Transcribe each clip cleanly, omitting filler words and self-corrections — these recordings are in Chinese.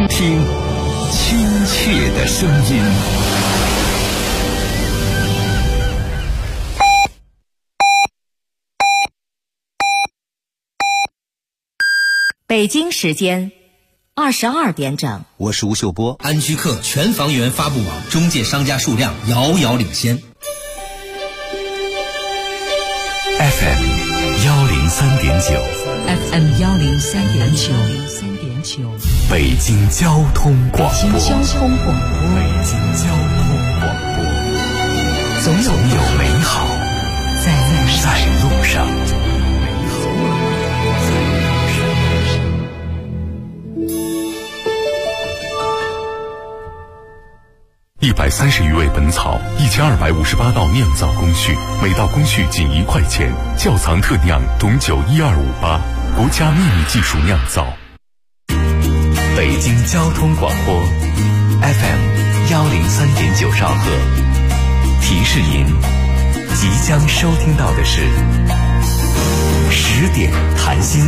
听亲切的声音。 北京时间22点整， 我是吴秀波。 安居客全房源发布网中介商家数量遥遥领先。 FM 103.9 FM 103.9， 北京交通广播。 北京交通广播，总有美好在路上。130余味本草，1258道酿造工序，每道工序仅1块钱。窖藏特酿董酒12588，国家秘密技术酿造。北京交通广播 FM 103.9兆赫。提示您，即将收听到的是10点谈心。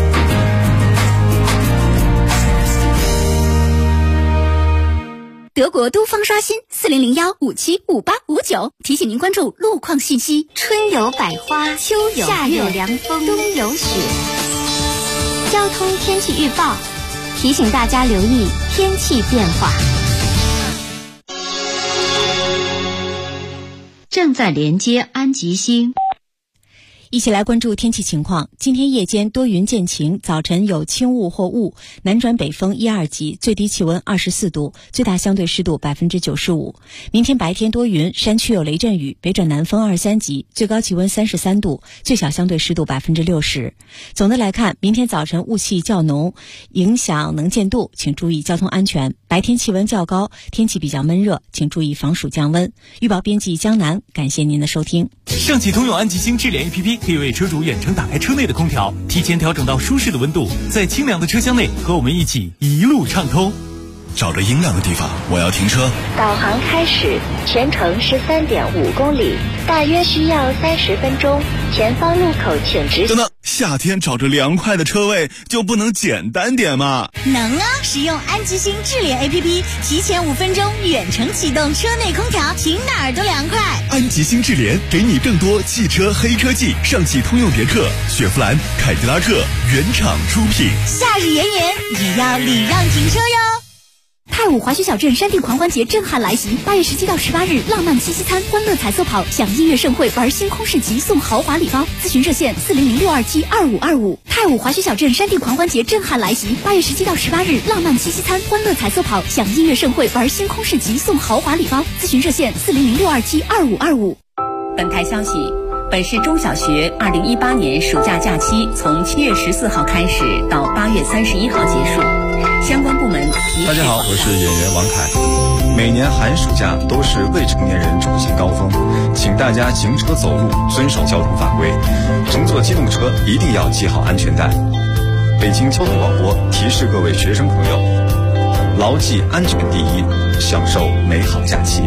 德国都方刷新4001575859，提醒您关注路况信息。春有百花，秋有夏有凉风，冬有雪。交通天气预报提醒大家留意天气变化。正在连接安吉星。 一起来关注天气情况。今天夜间多云见晴，早晨有轻雾或雾，南转北风1、2级，最低气温24度，最大相对湿度95%。明天白天多云，山区有雷阵雨，北转南风2、3级，最高气温33度，最小相对湿度60%。总的来看，明天早晨雾气较浓，影响能见度，请注意交通安全。白天气温较高，天气比较闷热，请注意防暑降温。预报编辑江南，感谢您的收听。 上汽通用安吉星智联 APP 可以为车主远程打开车内的空调，提前调整到舒适的温度，在清凉的车厢内和我们一起一路畅通。 找着阴凉的地方，我要停车。 导航开始，全程13.5公里，大约需要30分钟。前方路口请直行。 等等，夏天找着凉快的车位就不能简单点吗？ 能啊！使用安吉星智联 APP， 提前5分钟远程启动车内空调，停哪儿都凉快。 安吉星智联给你更多汽车黑科技，上汽通用别克、雪佛兰、凯迪拉克原厂出品。 夏日炎炎，也要礼让停车哟。太武滑雪小镇山地狂欢节震撼来袭，8月17到18日，浪漫七夕餐、欢乐彩色跑、享音乐盛会、玩星空市集送豪华礼包。咨询热线400-627-2525。太武滑雪小镇山地狂欢节震撼来袭，8月17到18日，浪漫七夕餐、欢乐彩色跑、享音乐盛会、玩星空市集送豪华礼包。咨询热线400-627-2525。 本台消息，本市中小学2018年暑假假期从7月14号开始到8月31号结束。相关部门大家好，我是演员王凯。每年寒暑假都是未成年人出行高峰，请大家行车走路遵守交通法规，乘坐机动车一定要系好安全带。北京交通广播提示各位学生朋友，牢记安全第一，享受美好假期。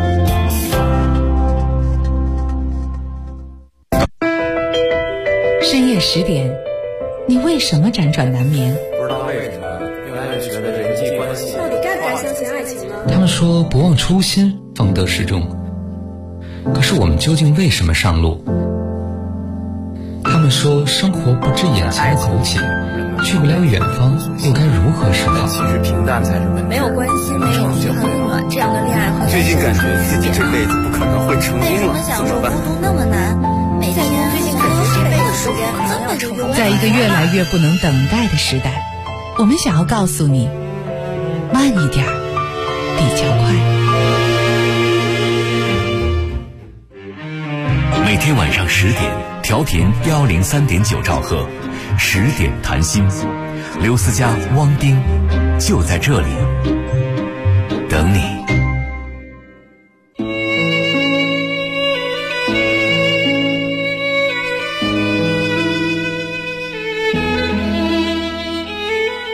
深夜10点，你为什么辗转难眠？ 不知道为什么，越来越觉得人际关系到底该不该相信爱情呢？ 他们说不忘初心，方得始终。可是我们究竟为什么上路？他们说生活不止眼前的苟且，去不了远方，又该如何是好？ 其实平淡才是问题。 没有关系，没有平衡温暖，这样的恋爱会最近感觉自己这辈子不可能会成功了，怎么办？ 孤独那么难，每天最近感觉这辈子时间怎么成功？ 在一个越来越不能等待的时代，我们想要告诉你，慢一点，比较快。 每天晚上10点，调频103.9兆赫，10点谈心。刘思佳、汪丁就在这里等你。 这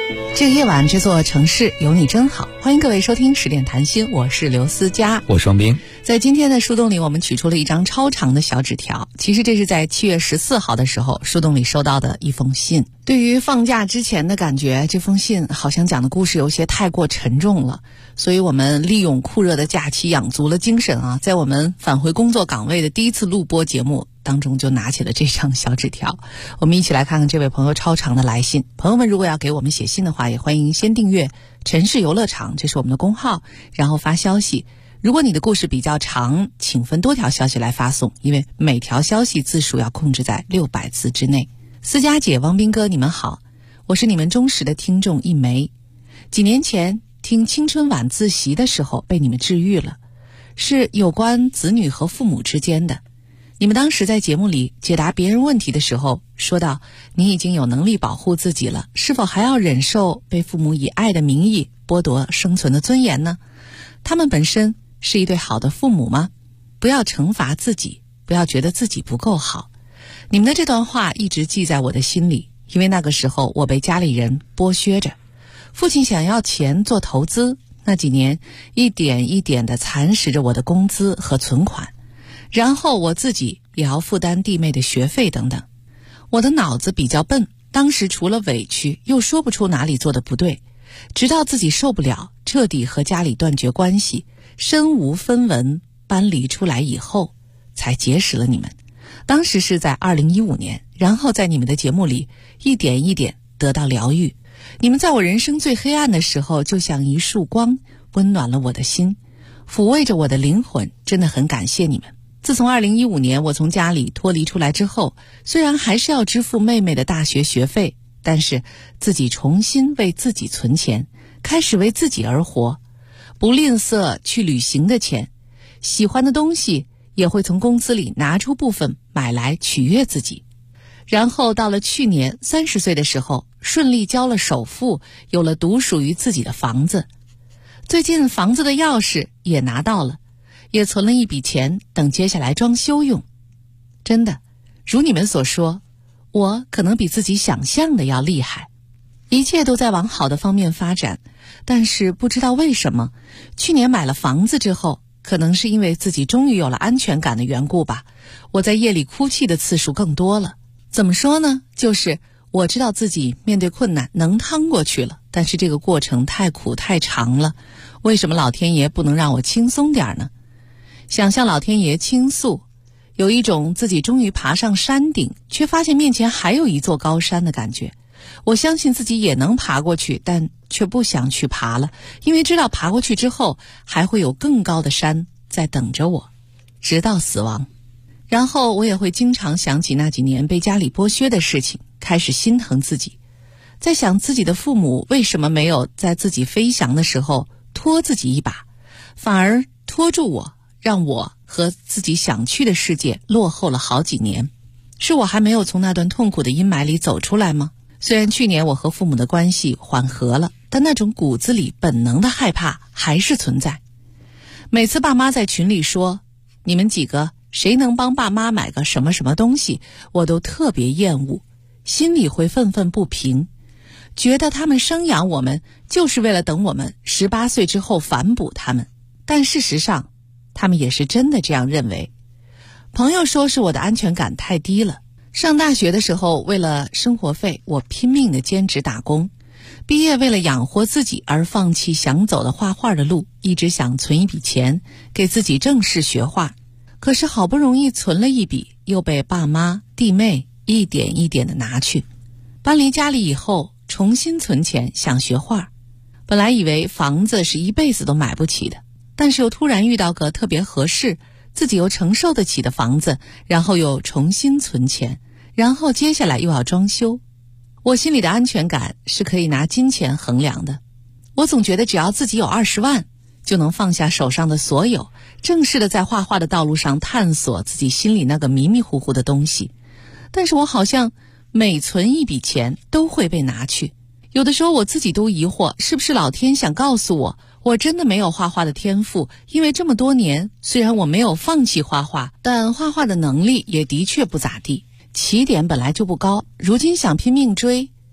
这个夜晚，这座城市有你真好。欢迎各位收听10点谈心，我是刘思佳， 我双冰。 在今天的树洞里，我们取出了一张超长的小纸条。其实这是在7月14号的时候，树洞里收到的一封信。对于放假之前的感觉，这封信好像讲的故事有些太过沉重了，所以我们利用酷热的假期养足了精神啊，在我们返回工作岗位的第一次录播节目当中就拿起了这张小纸条。我们一起来看看这位朋友超长的来信。朋友们如果要给我们写信的话，也欢迎先订阅城市游乐场，这是我们的公号，然后发消息。如果你的故事比较长，请分多条消息来发送，因为每条消息字数要控制在600字之内。思佳姐、汪斌哥，你们好，我是你们忠实的听众一枚。几年前听青春晚自习的时候被你们治愈了，是有关子女和父母之间的。你们当时在节目里解答别人问题的时候说到，你已经有能力保护自己了，是否还要忍受被父母以爱的名义剥夺生存的尊严呢？他们本身是一对好的父母吗？不要惩罚自己，不要觉得自己不够好。你们的这段话一直记在我的心里，因为那个时候我被家里人剥削着，父亲想要钱做投资，那几年一点一点地蚕食着我的工资和存款，然后我自己也要负担弟妹的学费等等。我的脑子比较笨，当时除了委屈又说不出哪里做的不对，直到自己受不了，彻底和家里断绝关系，身无分文搬离出来以后，才结识了你们。当时是在2015年，然后在你们的节目里一点一点得到疗愈。你们在我人生最黑暗的时候就像一束光，温暖了我的心，抚慰着我的灵魂，真的很感谢你们。自从2015年我从家里脱离出来之后，虽然还是要支付妹妹的大学学费，但是自己重新为自己存钱，开始为自己而活，不吝啬去旅行的钱，喜欢的东西也会从工资里拿出部分买来取悦自己。然后到了去年30岁的时候，顺利交了首付，有了独属于自己的房子。最近房子的钥匙也拿到了，也存了一笔钱，等接下来装修用。真的，如你们所说，我可能比自己想象的要厉害，一切都在往好的方面发展。但是不知道为什么，去年买了房子之后，可能是因为自己终于有了安全感的缘故吧，我在夜里哭泣的次数更多了。怎么说呢，就是我知道自己面对困难能趟过去了，但是这个过程太苦太长了，为什么老天爷不能让我轻松点呢？想向老天爷倾诉，有一种自己终于爬上山顶，却发现面前还有一座高山的感觉。我相信自己也能爬过去，但却不想去爬了，因为知道爬过去之后还会有更高的山在等着我，直到死亡。然后我也会经常想起那几年被家里剥削的事情，开始心疼自己，在想自己的父母为什么没有在自己飞翔的时候拖自己一把，反而拖住我，让我和自己想去的世界落后了好几年。是我还没有从那段痛苦的阴霾里走出来吗？虽然去年我和父母的关系缓和了，但那种骨子里本能的害怕还是存在。每次爸妈在群里说，你们几个谁能帮爸妈买个什么什么东西，我都特别厌恶，心里会愤愤不平，觉得他们生养我们就是为了等我们18岁之后反哺他们。但事实上他们也是真的这样认为。朋友说是我的安全感太低了。上大学的时候，为了生活费，我拼命的兼职打工。毕业为了养活自己而放弃想走的画画的路，一直想存一笔钱给自己正式学画。可是好不容易存了一笔，又被爸妈弟妹一点一点的拿去。搬离家里以后，重新存钱想学画。本来以为房子是一辈子都买不起的，但是又突然遇到个特别合适，自己又承受得起的房子，然后又重新存钱，然后接下来又要装修。我心里的安全感是可以拿金钱衡量的。我总觉得只要自己有20万，就能放下手上的所有，正式的在画画的道路上探索自己心里那个迷迷糊糊的东西。但是我好像每存一笔钱都会被拿去。有的时候我自己都疑惑，是不是老天想告诉我，我真的没有画画的天赋，因为这么多年，虽然我没有放弃画画，但画画的能力也的确不咋地，起点本来就不高，如今想拼命追，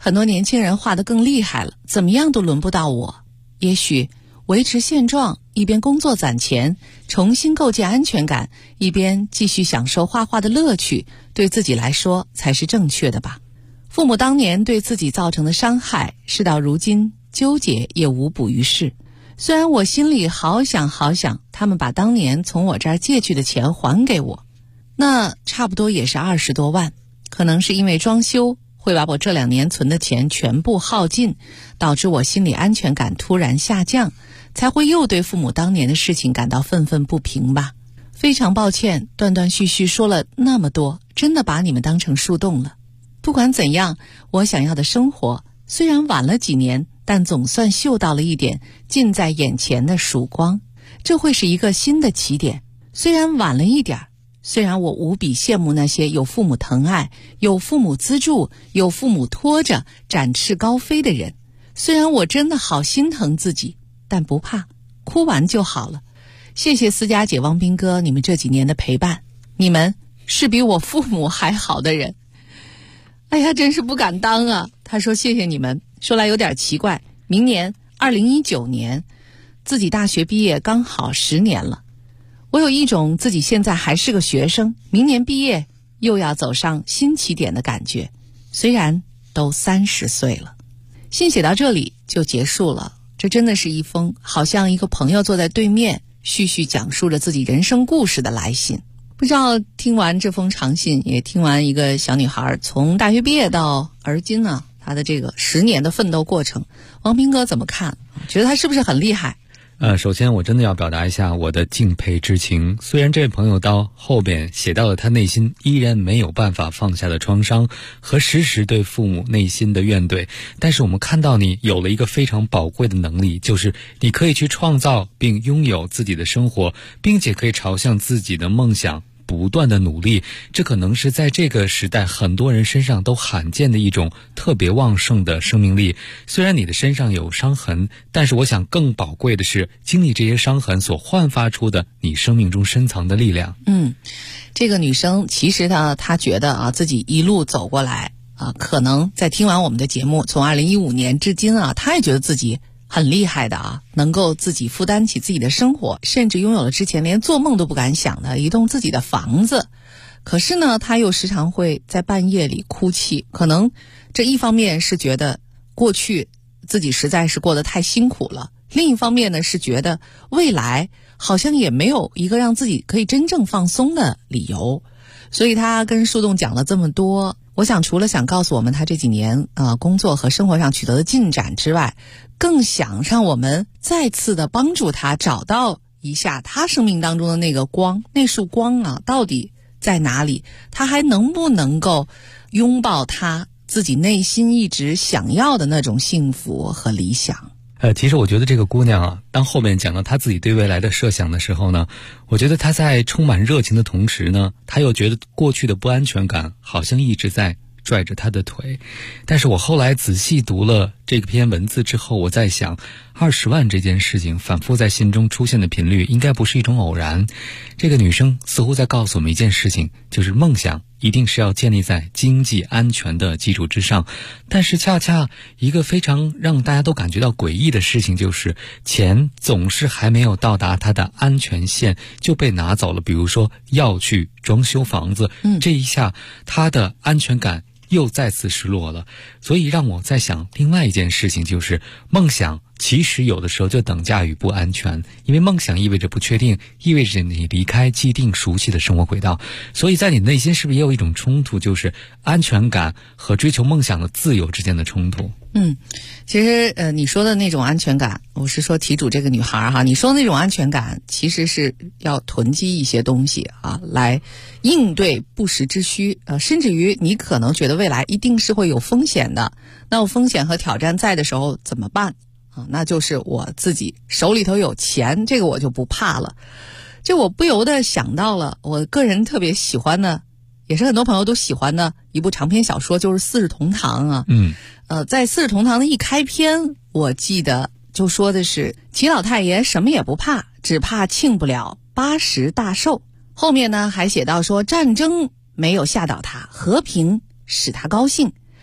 很多年轻人画得更厉害了，怎么样都轮不到我。也许维持现状，一边工作攒钱，重新构建安全感，一边继续享受画画的乐趣，对自己来说才是正确的吧。父母当年对自己造成的伤害，事到如今纠结也无补于事。虽然我心里好想他们把当年从我这儿借去的钱还给我，那差不多也是20多万，可能是因为装修会把我这2年存的钱全部耗尽，导致我心理安全感突然下降，才会又对父母当年的事情感到愤愤不平吧。非常抱歉，断断续续说了那么多，真的把你们当成树洞了。不管怎样，我想要的生活虽然晚了几年，但总算嗅到了一点近在眼前的曙光。这会是一个新的起点，虽然晚了一点，虽然我无比羡慕那些有父母疼爱、有父母资助、有父母拖着展翅高飞的人，虽然我真的好心疼自己，但不怕，哭完就好了。谢谢思佳姐、汪斌哥，你们这几年的陪伴，你们是比我父母还好的人。哎呀，真是不敢当啊。他说谢谢你们，说来有点奇怪，明年2019年自己大学毕业刚好10年了。我有一种自己现在还是个学生，明年毕业又要走上新起点的感觉，虽然都30岁了。信写到这里就结束了，这真的是一封好像一个朋友坐在对面絮絮讲述着自己人生故事的来信。不知道听完这封长信，也听完一个小女孩从大学毕业到而今呢，她的这个10年的奋斗过程，王斌哥怎么看？觉得她是不是很厉害？ 首先我真的要表达一下我的敬佩之情。虽然这位朋友到后边写到了他内心依然没有办法放下的创伤和时时对父母内心的怨怼，但是我们看到你有了一个非常宝贵的能力，就是你可以去创造并拥有自己的生活，并且可以朝向自己的梦想不断的努力。这可能是在这个时代很多人身上都罕见的一种特别旺盛的生命力。虽然你的身上有伤痕，但是我想更宝贵的是经历这些伤痕所焕发出的你生命中深藏的力量。 这个女生其实呢，她觉得自己一路走过来可能在听完我们的节目，从2015年至今她也觉得自己很厉害的能够自己负担起自己的生活，甚至拥有了之前连做梦都不敢想的一栋自己的房子。可是呢，他又时常会在半夜里哭泣，可能这一方面是觉得过去自己实在是过得太辛苦了，另一方面呢是觉得未来好像也没有一个让自己可以真正放松的理由。所以他跟树洞讲了这么多，我想除了想告诉我们他这几年工作和生活上取得的进展之外，更想让我们再次的帮助他找到一下他生命当中的那个光，那束光到底在哪里，他还能不能够拥抱他自己内心一直想要的那种幸福和理想。 其实我觉得这个姑娘当后面讲到她自己对未来的设想的时候呢，我觉得她在充满热情的同时呢，她又觉得过去的不安全感好像一直在拽着她的腿。但是我后来仔细读了这篇文字之后，我在想20万这件事情反复在信中出现的频率应该不是一种偶然。这个女生似乎在告诉我们一件事情，就是梦想一定是要建立在经济安全的基础之上。但是恰恰一个非常让大家都感觉到诡异的事情，就是钱总是还没有到达它的安全线就被拿走了。比如说要去装修房子，这一下它的安全感又再次失落了。所以让我在想另外一件事情，就是梦想其实有的时候就等价于不安全，因为梦想意味着不确定，意味着你离开既定熟悉的生活轨道。所以在你内心是不是也有一种冲突，就是安全感和追求梦想的自由之间的冲突？ 其实你说的那种安全感，我是说题主这个女孩你说的那种安全感其实是要囤积一些东西来应对不时之需，甚至于你可能觉得未来一定是会有风险的，那有风险和挑战在的时候怎么办那就是我自己手里头有钱，这个我就不怕了。就我不由得想到了我个人特别喜欢的，也是很多朋友都喜欢的一部长篇小说，就是《四世同堂》在《四世同堂》的一开篇，我记得就说的是齐老太爷什么也不怕，只怕庆不了80大寿。后面呢还写到说，战争没有吓倒他，和平使他高兴，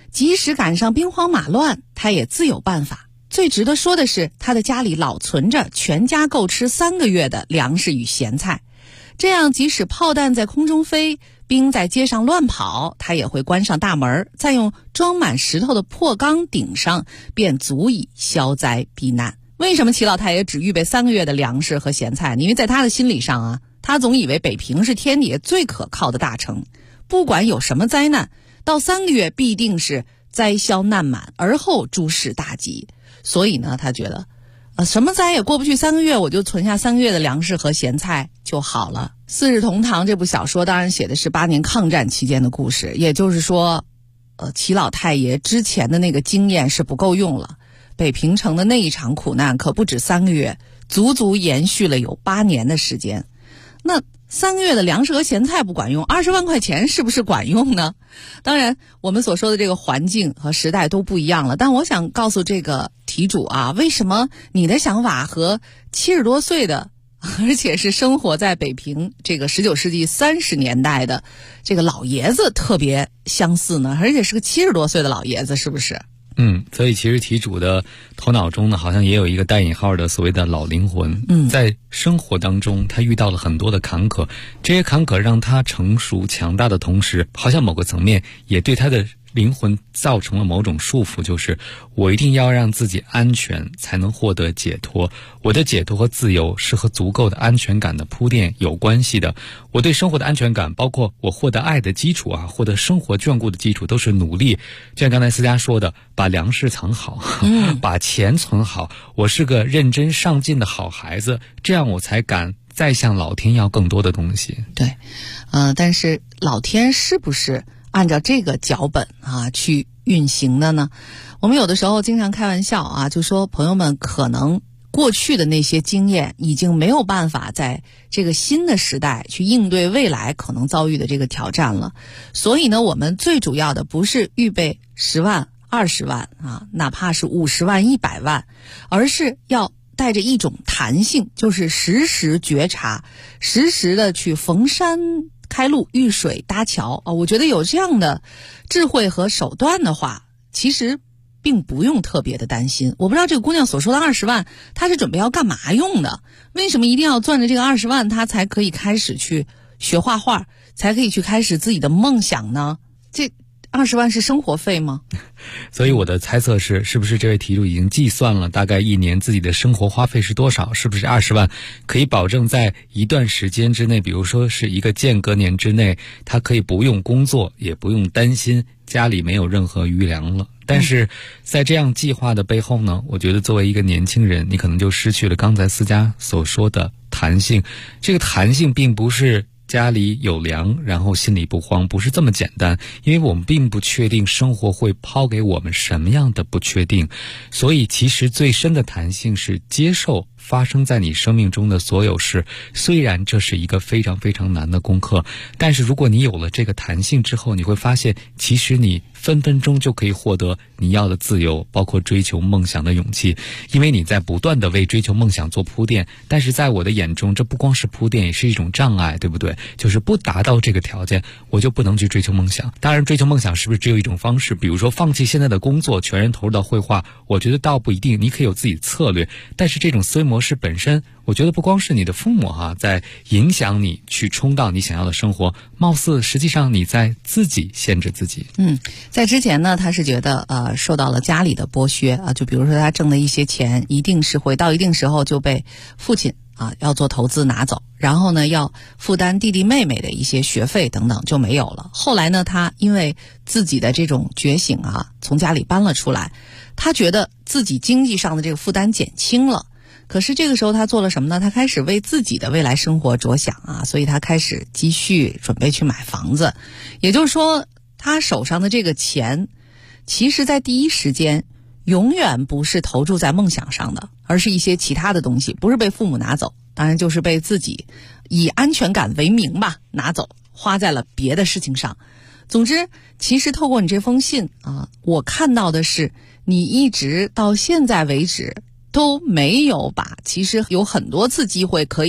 即使赶上兵荒马乱，他也自有办法。最值得说的是，他的家里老存着全家够吃3个月的粮食与咸菜，这样即使炮弹在空中飞，兵在街上乱跑，他也会关上大门，再用装满石头的破缸顶上，便足以消灾避难。为什么齐老太爷只预备3个月的粮食和咸菜？因为在他的心理上啊，他总以为北平是天底下最可靠的大城，不管有什么灾难，到3个月必定是灾消难满，而后诸事大吉。所以呢，他觉得什么灾也过不去3个月，我就存下3个月的粮食和咸菜就好了。《四世同堂》这部小说当然写的是8年抗战期间的故事，也就是说齐老太爷之前的那个经验是不够用了。北平城的那一场苦难可不止3个月，足足延续了有8年的时间。那3个月的粮食和咸菜不管用，20万块钱是不是管用呢？当然我们所说的这个环境和时代都不一样了，但我想告诉这个题主啊，为什么你的想法和70多岁的，而且是生活在北平这个19世纪30年代的这个老爷子特别相似呢？而且是个70多岁的老爷子，是不是？ 所以其实题主的头脑中呢，好像也有一个带引号的所谓的老灵魂。在生活当中，他遇到了很多的坎坷，这些坎坷让他成熟强大的同时，好像某个层面也对他的灵魂造成了某种束缚，就是我一定要让自己安全才能获得解脱，我的解脱和自由是和足够的安全感的铺垫有关系的。我对生活的安全感，包括我获得爱的基础啊，获得生活眷顾的基础，都是努力。就像刚才思佳说的，把粮食藏好，把钱存好，我是个认真上进的好孩子，这样我才敢再向老天要更多的东西。 对，但是老天是不是按照这个脚本啊去运行的呢？我们有的时候经常开玩笑啊，就说朋友们可能过去的那些经验已经没有办法在这个新的时代去应对未来可能遭遇的这个挑战了。所以呢，我们最主要的不是预备10万、20万啊，哪怕是50万、100万，而是要带着一种弹性，就是时时觉察，时时的去逢山开路，遇水搭桥啊。我觉得有这样的智慧和手段的话，其实并不用特别的担心。我不知道这个姑娘所说的20万，她是准备要干嘛用的？为什么一定要攥着这个20万，她才可以开始去学画画，才可以去开始自己的梦想呢？这20万是生活费吗？ 所以我的猜测是不是这位题主已经计算了大概1年自己的生活花费是多少？是不是20万可以保证在一段时间之内，比如说是一个间隔年之内，他可以不用工作，也不用担心家里没有任何余粮了。但是在这样计划的背后呢，我觉得作为一个年轻人，你可能就失去了刚才思佳所说的弹性。这个弹性并不是家里有粮然后心里不慌，不是这么简单，因为我们并不确定生活会抛给我们什么样的不确定。所以其实最深的弹性是接受发生在你生命中的所有事，虽然这是一个非常非常难的功课，但是如果你有了这个弹性之后，你会发现其实你分分钟就可以获得你要的自由，包括追求梦想的勇气。因为你在不断的为追求梦想做铺垫，但是在我的眼中，这不光是铺垫，也是一种障碍，对不对？就是不达到这个条件，我就不能去追求梦想。当然追求梦想是不是只有一种方式？比如说放弃现在的工作，全然投入到绘画，我觉得倒不一定，你可以有自己策略。但是这种思维模式本身，我觉得不光是你的父母在影响你去冲到你想要的生活，貌似实际上你在自己限制自己。 在之前呢，他是觉得受到了家里的剥削啊，就比如说他挣的一些钱，一定是会到一定时候就被父亲要做投资拿走，然后呢要负担弟弟妹妹的一些学费等等就没有了。后来呢，他因为自己的这种觉醒从家里搬了出来，他觉得自己经济上的这个负担减轻了。可是这个时候他做了什么呢？他开始为自己的未来生活着想所以他开始积蓄，准备去买房子。也就是说，他手上的这个钱，其实在第一时间永远不是投注在梦想上的，而是一些其他的东西，不是被父母拿走，当然就是被自己以安全感为名拿走，花在了别的事情上。总之，其实透过你这封信我看到的是你一直到现在为止都没有把其实有很多次机会可以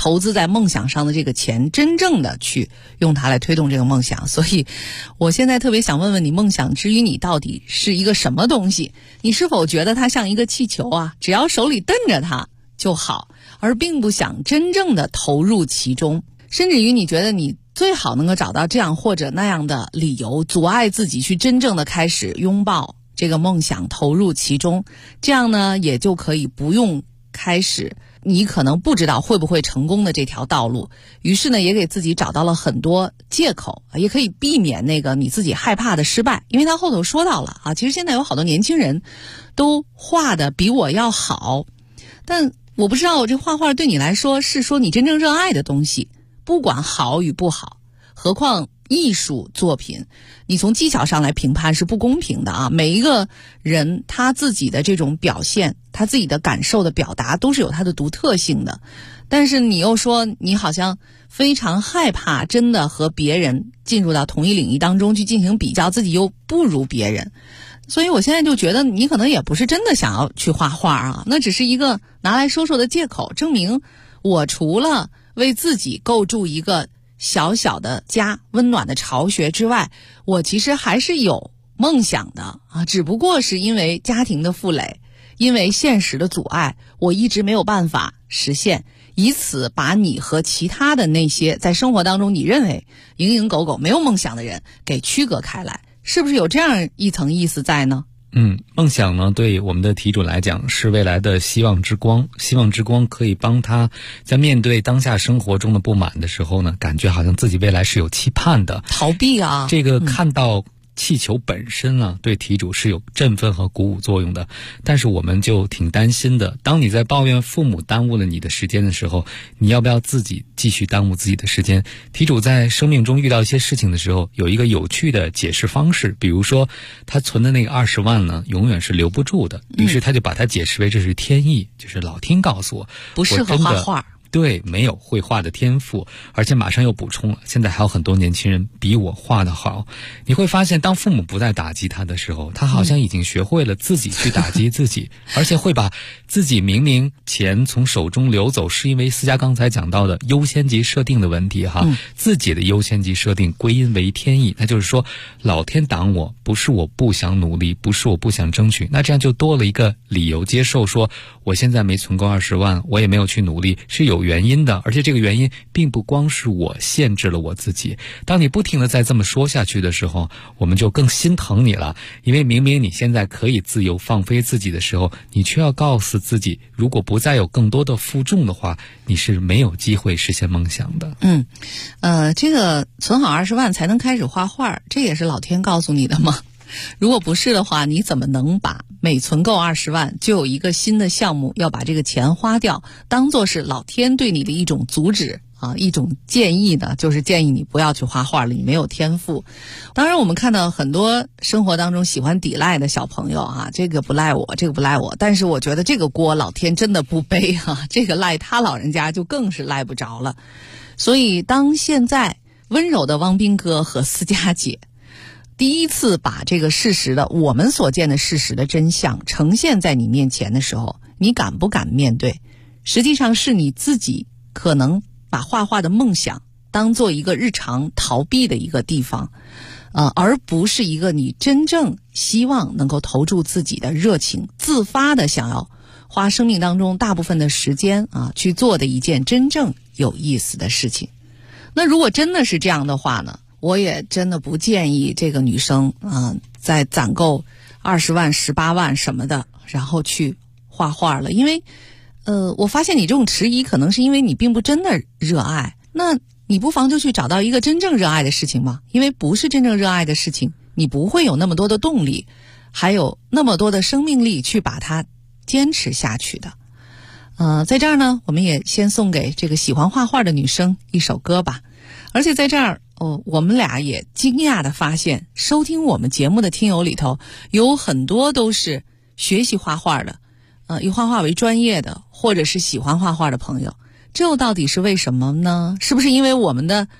投资在梦想上的这个钱，真正的去用它来推动这个梦想。所以我现在特别想问问你，梦想之于你到底是一个什么东西？你是否觉得它像一个气球啊，只要手里蹬着它就好，而并不想真正的投入其中，甚至于你觉得你最好能够找到这样或者那样的理由，阻碍自己去真正的开始拥抱这个梦想，投入其中，这样呢也就可以不用开始你可能不知道会不会成功的这条道路。于是呢也给自己找到了很多借口，也可以避免那个你自己害怕的失败。因为他后头说到了啊，其实现在有好多年轻人都画的比我要好，但我不知道这画画对你来说是说你真正热爱的东西，不管好与不好。何况艺术作品你从技巧上来评判是不公平的啊！每一个人他自己的这种表现，他自己的感受的表达都是有他的独特性的，但是你又说你好像非常害怕真的和别人进入到同一领域当中去进行比较，自己又不如别人。所以我现在就觉得你可能也不是真的想要去画画啊，那只是一个拿来说说的借口，证明我除了为自己构筑一个小小的家，温暖的巢穴之外，我其实还是有梦想的啊，只不过是因为家庭的负累，因为现实的阻碍，我一直没有办法实现，以此把你和其他的那些在生活当中你认为蝇营狗苟没有梦想的人给区隔开来，是不是有这样一层意思在呢？ 梦想呢，对我们的题主来讲是未来的希望之光，希望之光可以帮他在面对当下生活中的不满的时候呢，感觉好像自己未来是有期盼的。 逃避啊， 这个看到气球本身啊，对题主是有振奋和鼓舞作用的，但是我们就挺担心的，当你在抱怨父母耽误了你的时间的时候，你要不要自己继续耽误自己的时间？题主在生命中遇到一些事情的时候，有一个有趣的解释方式，比如说他存的那个20万呢，永远是留不住的，于是他就把它解释为这是天意，就是老天告诉我不适合画画， 对，没有绘画的天赋，而且马上又补充了，现在还有很多年轻人比我画得好。你会发现，当父母不再打击他的时候，他好像已经学会了自己去打击自己，而且会把自己明明钱从手中流走，是因为思佳刚才讲到的优先级设定的问题哈，自己的优先级设定归因为天意，那就是说老天挡我，不是我不想努力，不是我不想争取，那这样就多了一个理由接受说我现在没存够20万，我也没有去努力，是有原因的，而且这个原因并不光是我限制了我自己。当你不停地再这么说下去的时候，我们就更心疼你了，因为明明你现在可以自由放飞自己的时候，你却要告诉自己，如果不再有更多的负重的话，你是没有机会实现梦想的。 这个存好20万才能开始画画，这也是老天告诉你的吗？如果不是的话，你怎么能把每存够20万就有一个新的项目要把这个钱花掉当作是老天对你的一种阻止啊，一种建议呢？就是建议你不要去画画了，你没有天赋。当然我们看到很多生活当中喜欢抵赖的小朋友啊，这个不赖我，这个不赖我，但是我觉得这个锅老天真的不背啊，这个赖他老人家就更是赖不着了。所以当现在温柔的汪斌哥和思佳姐第一次把这个事实的我们所见的事实的真相呈现在你面前的时候，你敢不敢面对？实际上是你自己可能把画画的梦想当做一个日常逃避的一个地方，而不是一个你真正希望能够投注自己的热情，自发的想要花生命当中大部分的时间去做的一件真正有意思的事情。那如果真的是这样的话呢，我也真的不建议这个女生再攒够20万、18万什么的，然后去画画了。因为我发现你这种迟疑可能是因为你并不真的热爱，那你不妨就去找到一个真正热爱的事情嘛。因为不是真正热爱的事情，你不会有那么多的动力，还有那么多的生命力去把它坚持下去的。在这儿呢，我们也先送给这个喜欢画画的女生一首歌吧。而且在这儿我们俩也惊讶地发现，收听我们节目的听友里头有很多都是学习画画的，以画画为专业的，或者是喜欢画画的朋友。这又到底是为什么呢？是不是因为我们的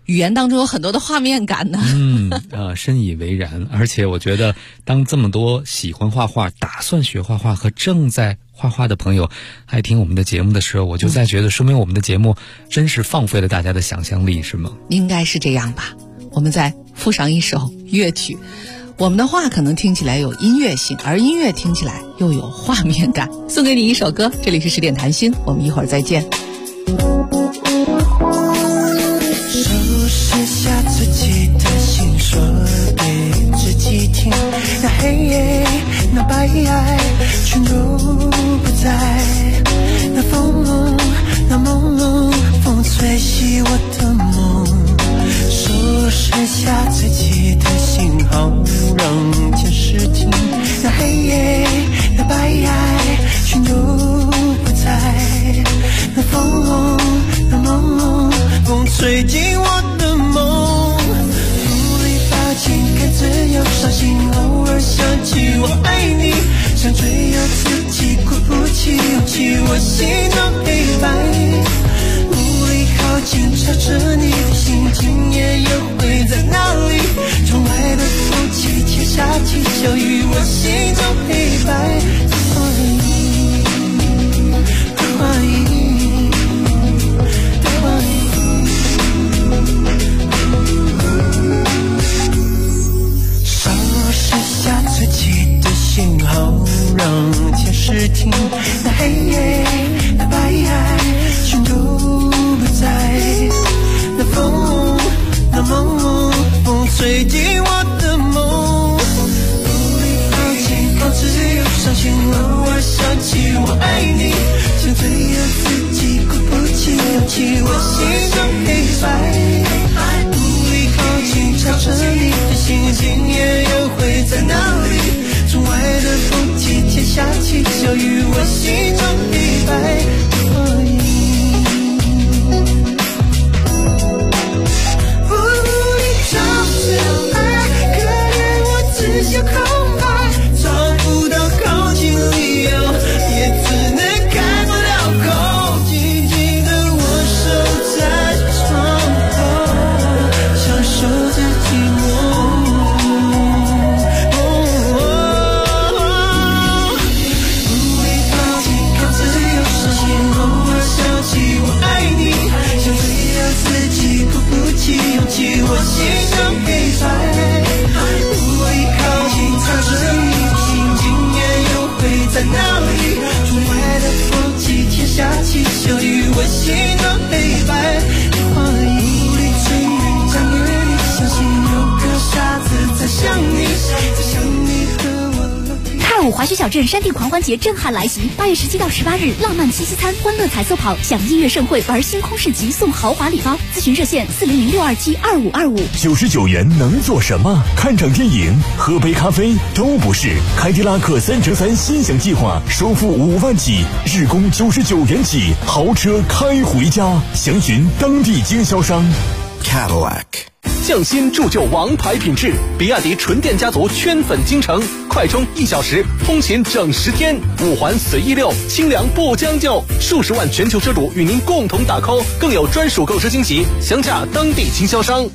语言当中有很多的画面感呢。 深以为然。而且我觉得，当这么多喜欢画画、打算学画画和正在画画的朋友还听我们的节目的时候，我就在觉得，说明我们的节目真是放飞了大家的想象力，是吗？ 应该是这样吧。我们再附上一首乐曲，我们的话可能听起来有音乐性，而音乐听起来又有画面感。送给你一首歌，这里是10点谈心，我们一会儿再见。 收拾下自己的心，说给自己听，那黑夜那白爱全都不在，那风那梦风吹熄我的梦，收拾下自己的心，好让天使听，那黑夜那白爱全都不在，那风那梦风吹进我的梦，无力抱紧看自由伤心，偶尔想起我爱你，想追有自己鼓不起勇气，我心中黑白，无力靠近朝着你的心，今夜又会在哪里？窗外的风起天下起小雨，我心中黑白，怀疑收拾下自己的心，好让天使听，那黑夜那白爱全都不在，那风那梦风吹进我的梦，无力靠近靠自由伤心，偶尔想起我爱你，想追有自己鼓不起勇气，我心中黑白，无力靠近朝着你的心，今夜又会在哪里？窗外的风起天下起小雨，我心中黑白，无力找着爱，可怜我只想空白，找不到靠近理由，也只能开不了口，静静的我守在窗口，享受着寂寞。我心中黑白，无力靠近藏着你的心，今夜又会在哪里？窗外的风起天下起小雨，我心中黑白，怀疑无力追云将月，你相信有个傻子在想你，在想你和我。 太武滑雪小镇山地狂欢节震撼来袭，8月17到18日，浪漫七夕餐、欢乐彩色跑、享音乐盛会、玩星空市集，送豪华礼包。咨询热线400-627-2525。 99元能做什么？看场电影、喝杯咖啡都不是。凯迪拉克3乘3心享计划，首付5万起，日供99元起，豪车开回家。详询当地经销商。 Cadillac。匠心铸就王牌品质，比亚迪纯电家族圈粉京城，快充1小时，通勤整10天，5环随意溜，清凉不将就，数十万全球车主与您共同打 call， 更有专属购车惊喜，详洽当地经销商。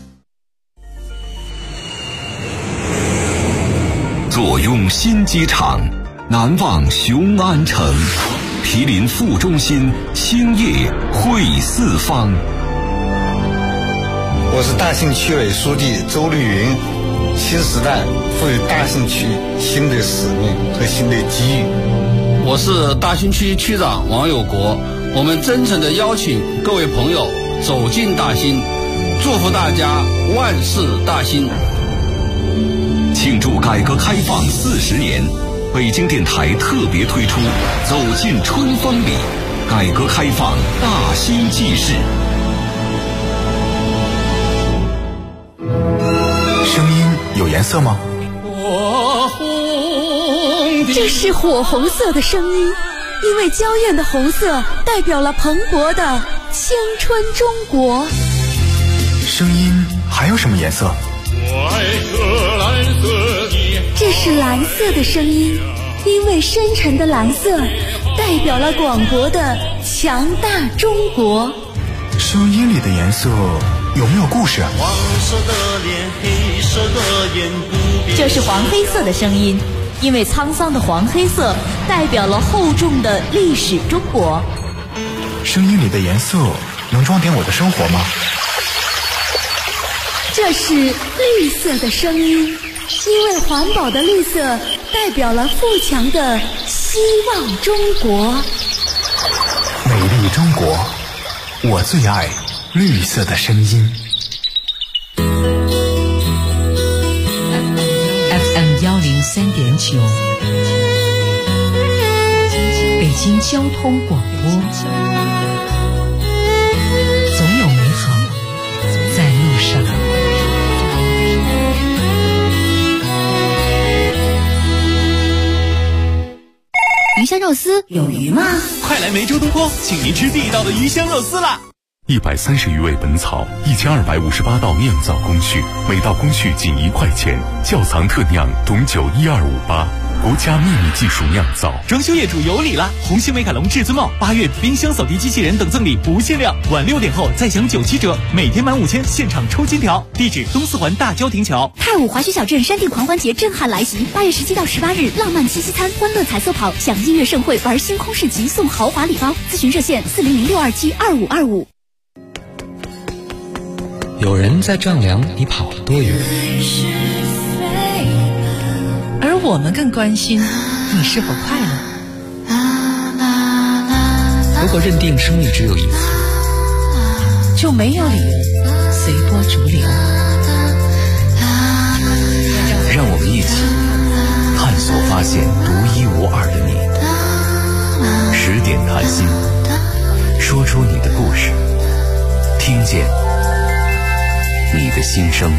坐拥新机场，难忘雄安城，毗邻副中心，兴业汇四方。 我是大兴区委书记周绿云，新时代赋予大兴区新的使命和新的机遇。 我是大兴区区长王有国，我们真诚地邀请各位朋友走进大兴，祝福大家万事大兴。 庆祝改革开放40年，北京电台特别推出走进春风里，改革开放大兴记事。 声音有颜色吗？ 这是火红色的声音，因为娇艳的红色代表了蓬勃的青春中国。 声音还有什么颜色？ 这是蓝色的声音，因为深沉的蓝色代表了广博的强大中国。 声音里的颜色有没有故事？ 黄色的脸，黑色的眼，不变。 这是黄黑色的声音，因为沧桑的黄黑色代表了厚重的历史中国。 声音里的颜色能装点我的生活吗？ 这是绿色的声音，因为环保的绿色代表了富强的希望中国。 美丽中国，我最爱绿色的声音。 FM 103.9，北京交通广播，总有美好在路上。 鱼香肉丝有鱼吗？ 快来梅州东坡，请您吃地道的鱼香肉丝啦 ！130余味本草，1258道酿造工序，每道工序仅1块钱。窖藏特酿董酒12588，国家秘密技术酿造。 装修业主有礼啦！红星美凯龙至尊帽8月冰箱扫地机器人等赠礼不限量，晚6点后再享97折，每天满5000现场抽金条。地址东四环大郊亭桥。 太武滑雪小镇山地狂欢节震撼来袭，8月17到18日，浪漫七夕餐，欢乐彩色跑，享音乐盛会，玩星空市集，送豪华礼包。咨询热线400-627-2525。 有人在丈量你跑了多远， 而我们更关心你是否快乐。 如果认定生命只有一次， 就没有理由随波逐流。 让我们一起探索发现独一无二的你。10点谈心，说出你的故事，听见你的心声。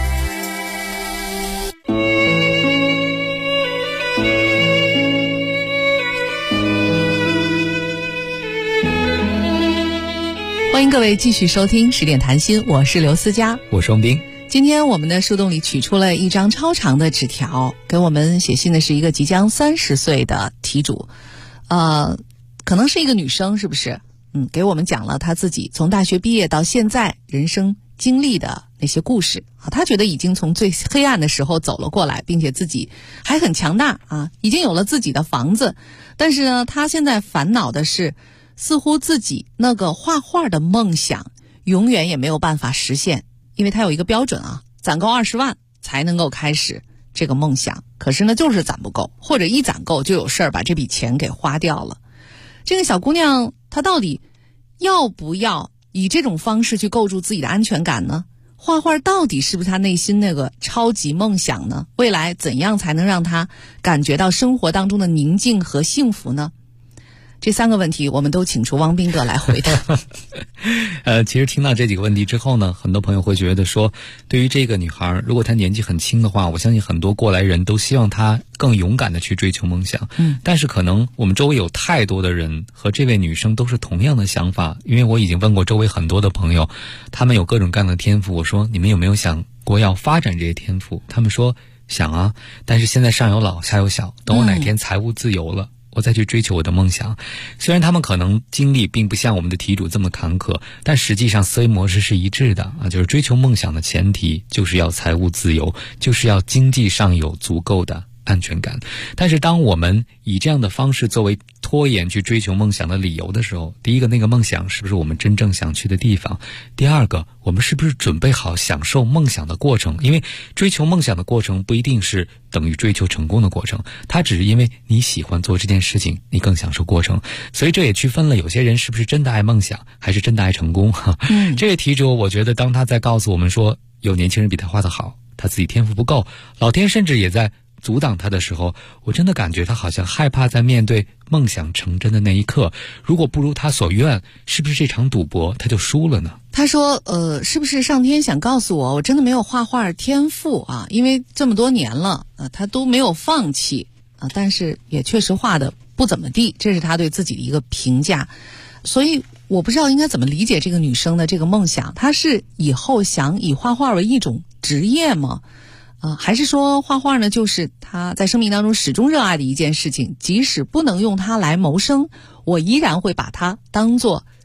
欢迎各位继续收听10点谈心，我是刘思佳， 我是王斌。 今天我们的树洞里取出了一张超长的纸条，给我们写信的是一个即将30岁的题主，可能是一个女生，是不是？给我们讲了她自己从大学毕业到现在人生经历的那些故事啊，她觉得已经从最黑暗的时候走了过来，并且自己还很强大啊，已经有了自己的房子，但是呢，她现在烦恼的是，似乎自己那个画画的梦想永远也没有办法实现，因为她有一个标准啊，攒够20万才能够开始这个梦想，可是呢，就是攒不够，或者一攒够就有事儿把这笔钱给花掉了。这个小姑娘她到底要不要以这种方式去构筑自己的安全感呢？画画到底是不是她内心那个超级梦想呢？未来怎样才能让她感觉到生活当中的宁静和幸福呢？这3个问题我们都请出汪斌哥来回答。 其实听到这几个问题之后呢，很多朋友会觉得说，对于这个女孩，如果她年纪很轻的话，我相信很多过来人都希望她更勇敢的去追求梦想。但是可能我们周围有太多的人和这位女生都是同样的想法，因为我已经问过周围很多的朋友，他们有各种各样的天赋，我说你们有没有想过要发展这些天赋？他们说想啊，但是现在上有老下有小，等我哪天财务自由了，我再去追求我的梦想。虽然他们可能经历并不像我们的题主这么坎坷，但实际上思维模式是一致的啊，就是追求梦想的前提就是要财务自由，就是要经济上有足够的安全感。但是当我们以这样的方式作为拖延去追求梦想的理由的时候，第一个，那个梦想是不是我们真正想去的地方？第二个，我们是不是准备好享受梦想的过程？因为追求梦想的过程不一定是等于追求成功的过程，它只是因为你喜欢做这件事情，你更享受过程。所以这也区分了有些人是不是真的爱梦想，还是真的爱成功。这位题主，我觉得当他在告诉我们说有年轻人比他画得好，他自己天赋不够，老天甚至也在阻挡他的时候，我真的感觉他好像害怕在面对梦想成真的那一刻，如果不如他所愿，是不是这场赌博他就输了呢？ 他说是不是上天想告诉我真的没有画画天赋啊？因为这么多年了他都没有放弃但是也确实画的不怎么地，这是他对自己的一个评价。所以我不知道应该怎么理解这个女生的这个梦想，她是以后想以画画为一种职业吗？还是说画画呢就是他在生命当中始终热爱的一件事情，即使不能用它来谋生，我依然会把它当作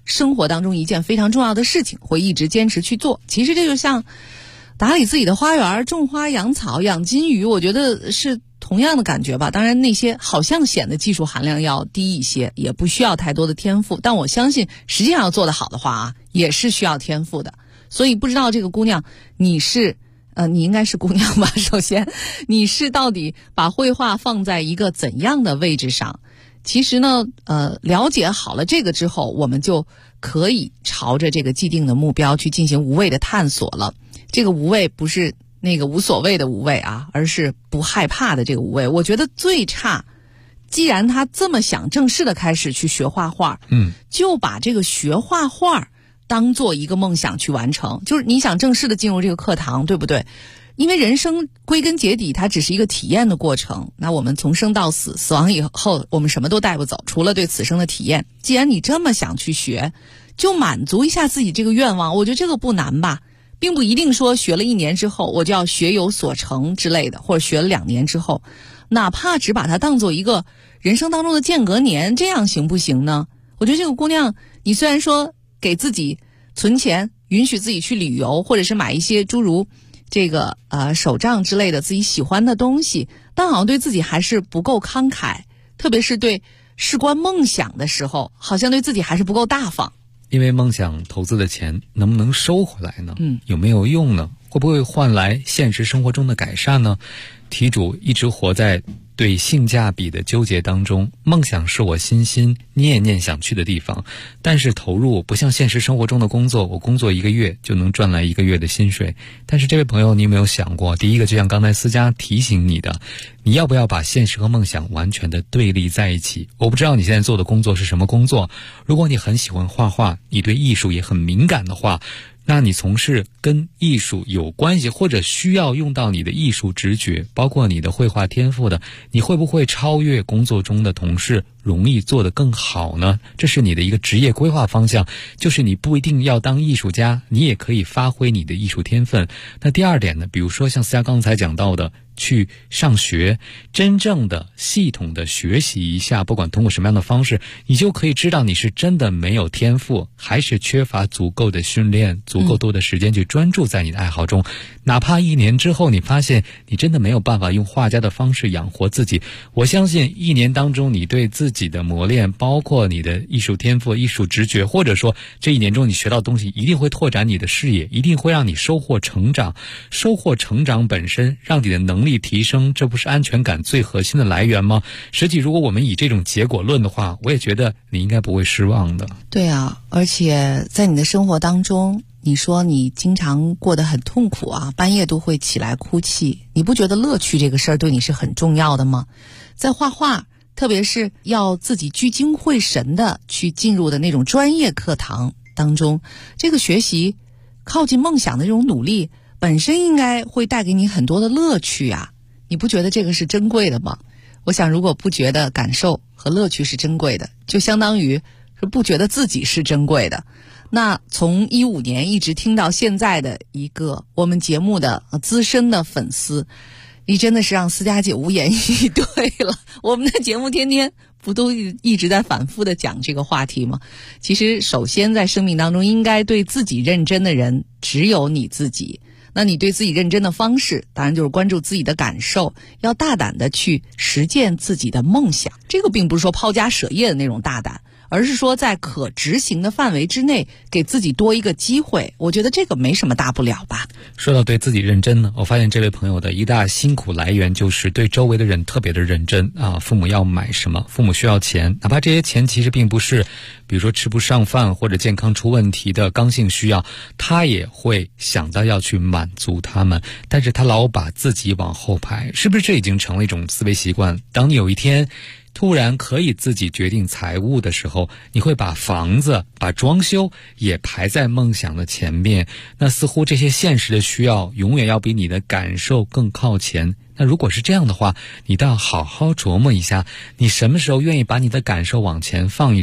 生活当中一件非常重要的事情，会一直坚持去做。其实这就像打理自己的花园，种花养草养金鱼，我觉得是同样的感觉吧。当然那些好像显得技术含量要低一些，也不需要太多的天赋，但我相信实际上要做得好的话啊，也是需要天赋的。所以不知道这个姑娘你应该是姑娘吧，首先你是到底把绘画放在一个怎样的位置上。其实呢了解好了这个之后，我们就可以朝着这个既定的目标去进行无畏的探索了。这个无畏不是那个无所谓的无畏啊，而是不害怕的这个无畏。我觉得最差，既然他这么想正式的开始去学画画，就把这个学画画当做一个梦想去完成。就是你想正式的进入这个课堂，对不对？因为人生归根结底它只是一个体验的过程，那我们从生到死，死亡以后我们什么都带不走，除了对此生的体验。既然你这么想去学，就满足一下自己这个愿望，我觉得这个不难吧，并不一定说学了1年之后我就要学有所成之类的，或者学了2年之后，哪怕只把它当做一个人生当中的间隔年，这样行不行呢？我觉得这个姑娘，你虽然说给自己存钱，允许自己去旅游，或者是买一些诸如这个手账之类的自己喜欢的东西，但好像对自己还是不够慷慨，特别是对事关梦想的时候，好像对自己还是不够大方。 因为梦想投资的钱能不能收回来呢？有没有用呢？会不会换来现实生活中的改善呢？题主一直活在对性价比的纠结当中，梦想是我心心念念想去的地方，但是投入不像现实生活中的工作，我工作1个月就能赚来1个月的薪水。但是这位朋友，你有没有想过，第一个就像刚才思佳提醒你的，你要不要把现实和梦想完全的对立在一起？我不知道你现在做的工作是什么工作，如果你很喜欢画画，你对艺术也很敏感的话，那你从事跟艺术有关系或者需要用到你的艺术直觉，包括你的绘画天赋的，你会不会超越工作中的同事，容易做得更好呢？这是你的一个职业规划方向，就是你不一定要当艺术家，你也可以发挥你的艺术天分。那第二点呢，比如说像思佳刚才讲到的，去上学，真正的系统的学习一下，不管通过什么样的方式，你就可以知道你是真的没有天赋，还是缺乏足够的训练，足够多的时间去专注在你的爱好中。哪怕1年之后你发现你真的没有办法用画家的方式养活自己，我相信1年当中你对自己的磨练，包括你的艺术天赋、艺术直觉，或者说这1年中你学到的东西，一定会拓展你的视野，一定会让你收获成长。收获成长本身让你的能力提升，这不是安全感最核心的来源吗？实际如果我们以这种结果论的话，我也觉得你应该不会失望的。 对啊，而且在你的生活当中，你说你经常过得很痛苦啊，半夜都会起来哭泣，你不觉得乐趣这个事儿对你是很重要的吗？在画画，特别是要自己聚精会神的去进入的那种专业课堂当中，这个学习靠近梦想的这种努力本身应该会带给你很多的乐趣啊，你不觉得这个是珍贵的吗？我想如果不觉得感受和乐趣是珍贵的，就相当于是不觉得自己是珍贵的。那从15年一直听到现在的一个我们节目的资深的粉丝，你真的是让思佳姐无言以对了。我们的节目天天不都一直在反复的讲这个话题吗？其实首先在生命当中应该对自己认真的人只有你自己。那你对自己认真的方式，当然就是关注自己的感受，要大胆的去实践自己的梦想。这个并不是说抛家舍业的那种大胆，而是说在可执行的范围之内给自己多一个机会，我觉得这个没什么大不了吧。 说到对自己认真呢，我发现这位朋友的一大辛苦来源就是对周围的人特别的认真啊。父母要买什么，父母需要钱，哪怕这些钱其实并不是比如说吃不上饭或者健康出问题的刚性需要，他也会想到要去满足他们，但是他老把自己往后排，是不是这已经成了一种思维习惯？当你有一天突然可以自己决定财务的时候，你会把房子、把装修也排在梦想的前面，那似乎这些现实的需要永远要比你的感受更靠前。那如果是这样的话，你倒要好好琢磨一下，你什么时候愿意把你的感受往前放一放。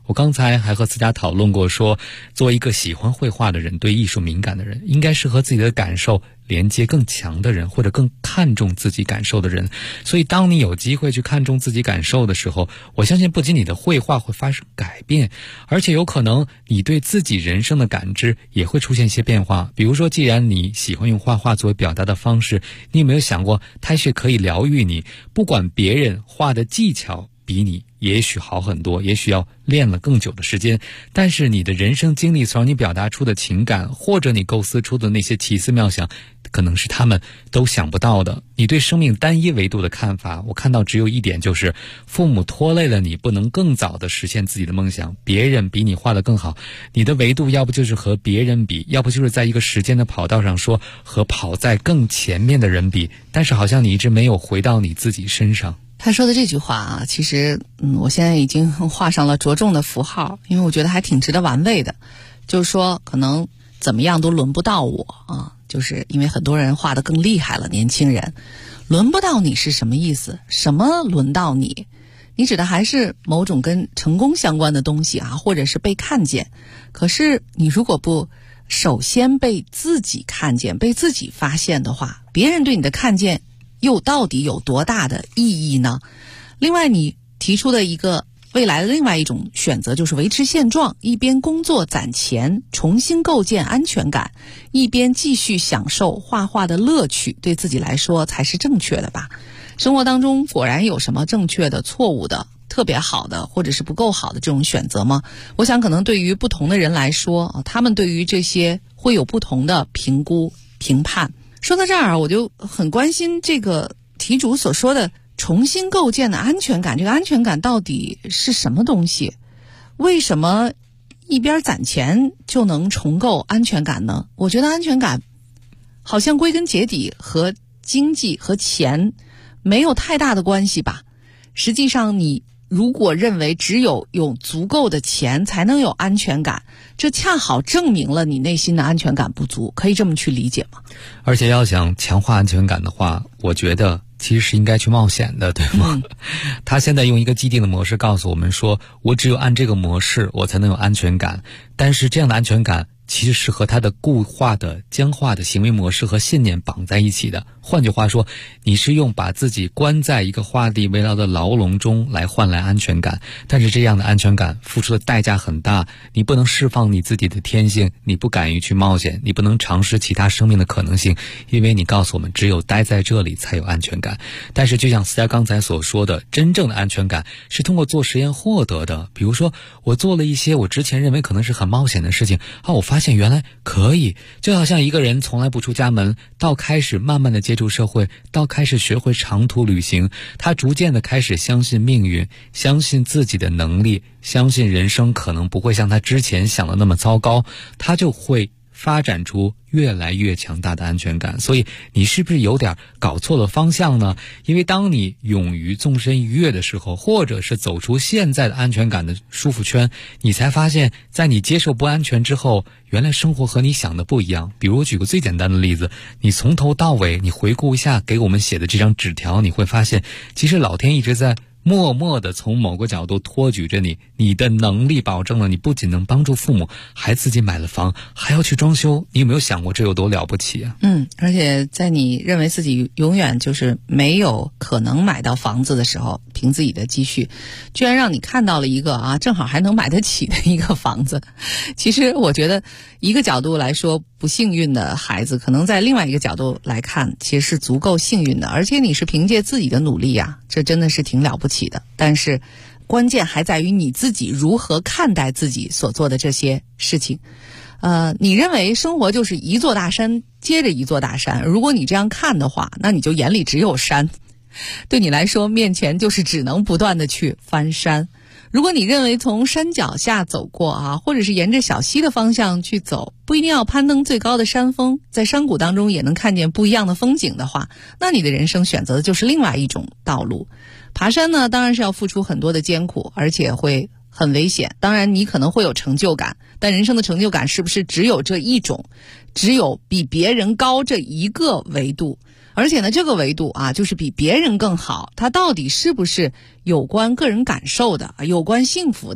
我刚才还和思佳讨论过说，作为一个喜欢绘画的人，对艺术敏感的人，应该是和自己的感受连接更强的人，或者更看重自己感受的人。所以当你有机会去看重自己感受的时候，我相信不仅你的绘画会发生改变，而且有可能你对自己人生的感知也会出现一些变化。比如说，既然你喜欢用画画作为表达的方式，你有没有想过它是可以疗愈你？不管别人画的技巧比你也许好很多，也许要练了更久的时间，但是你的人生经历所让你表达出的情感，或者你构思出的那些奇思妙想，可能是他们都想不到的。你对生命单一维度的看法，我看到只有一点，就是父母拖累了你，不能更早的实现自己的梦想，别人比你画得更好，你的维度要不就是和别人比，要不就是在一个时间的跑道上说和跑在更前面的人比，但是好像你一直没有回到你自己身上。 他说的这句话啊，其实我现在已经画上了着重的符号，因为我觉得还挺值得玩味的。就是说可能怎么样都轮不到我啊，就是因为很多人画得更厉害了，年轻人轮不到你是什么意思？什么轮到你？你指的还是某种跟成功相关的东西啊，或者是被看见。可是你如果不首先被自己看见，被自己发现的话，别人对你的看见又到底有多大的意义呢？另外，你提出的一个未来的另外一种选择，就是维持现状，一边工作攒钱，重新构建安全感，一边继续享受画画的乐趣，对自己来说才是正确的吧。生活当中果然有什么正确的、错误的、特别好的或者是不够好的这种选择吗？我想可能对于不同的人来说，他们对于这些会有不同的评估评判。说到这儿，我就很关心这个题主所说的重新构建的安全感，这个安全感到底是什么东西？为什么一边攒钱就能重构安全感呢？我觉得安全感好像归根结底和经济和钱没有太大的关系吧。实际上你如果认为只有足够的钱才能有安全感，这恰好证明了你内心的安全感不足，可以这么去理解吗？ 而且要想强化安全感的话，我觉得其实是应该去冒险的，对吗？他现在用一个既定的模式告诉我们说，我只有按这个模式我才能有安全感，但是这样的安全感其实是和他的固化的僵化的行为模式和信念绑在一起的。换句话说，你是用把自己关在一个画地为牢的牢笼中来换来安全感，但是这样的安全感付出的代价很大，你不能释放你自己的天性，你不敢于去冒险，你不能尝试其他生命的可能性，因为你告诉我们只有待在这里才有安全感。但是就像思佳刚才所说的，真正的安全感是通过做实验获得的。比如说我做了一些我之前认为可能是很冒险的事情我发现原来可以。就好像一个人从来不出家门，到开始慢慢的接触社会，到开始学会长途旅行，他逐渐的开始相信命运，相信自己的能力，相信人生可能不会像他之前想的那么糟糕，他就会发展出越来越强大的安全感。所以你是不是有点搞错了方向呢？因为当你勇于纵身一跃的时候，或者是走出现在的安全感的舒服圈，你才发现在你接受不安全之后，原来生活和你想的不一样。比如举个最简单的例子，你从头到尾你回顾一下给我们写的这张纸条，你会发现其实老天一直在默默地从某个角度托举着你，你的能力保证了你不仅能帮助父母，还自己买了房，还要去装修。你有没有想过这有多了不起啊？ 而且在你认为自己永远就是没有可能买到房子的时候，凭自己的积蓄居然让你看到了一个正好还能买得起的一个房子。其实我觉得一个角度来说不幸运的孩子，可能在另外一个角度来看其实是足够幸运的，而且你是凭借自己的努力这真的是挺了不起的。但是关键还在于你自己如何看待自己所做的这些事情。你认为生活就是一座大山接着一座大山，如果你这样看的话，那你就眼里只有山，对你来说面前就是只能不断的去翻山。如果你认为从山脚下走过或者是沿着小溪的方向去走，不一定要攀登最高的山峰，在山谷当中也能看见不一样的风景的话，那你的人生选择的就是另外一种道路。爬山呢，当然是要付出很多的艰苦，而且会很危险。当然你可能会有成就感，但人生的成就感是不是只有这一种，只有比别人高这一个维度？而且呢，这个维度就是比别人更好，它到底是不是有关个人感受的，有关幸福的，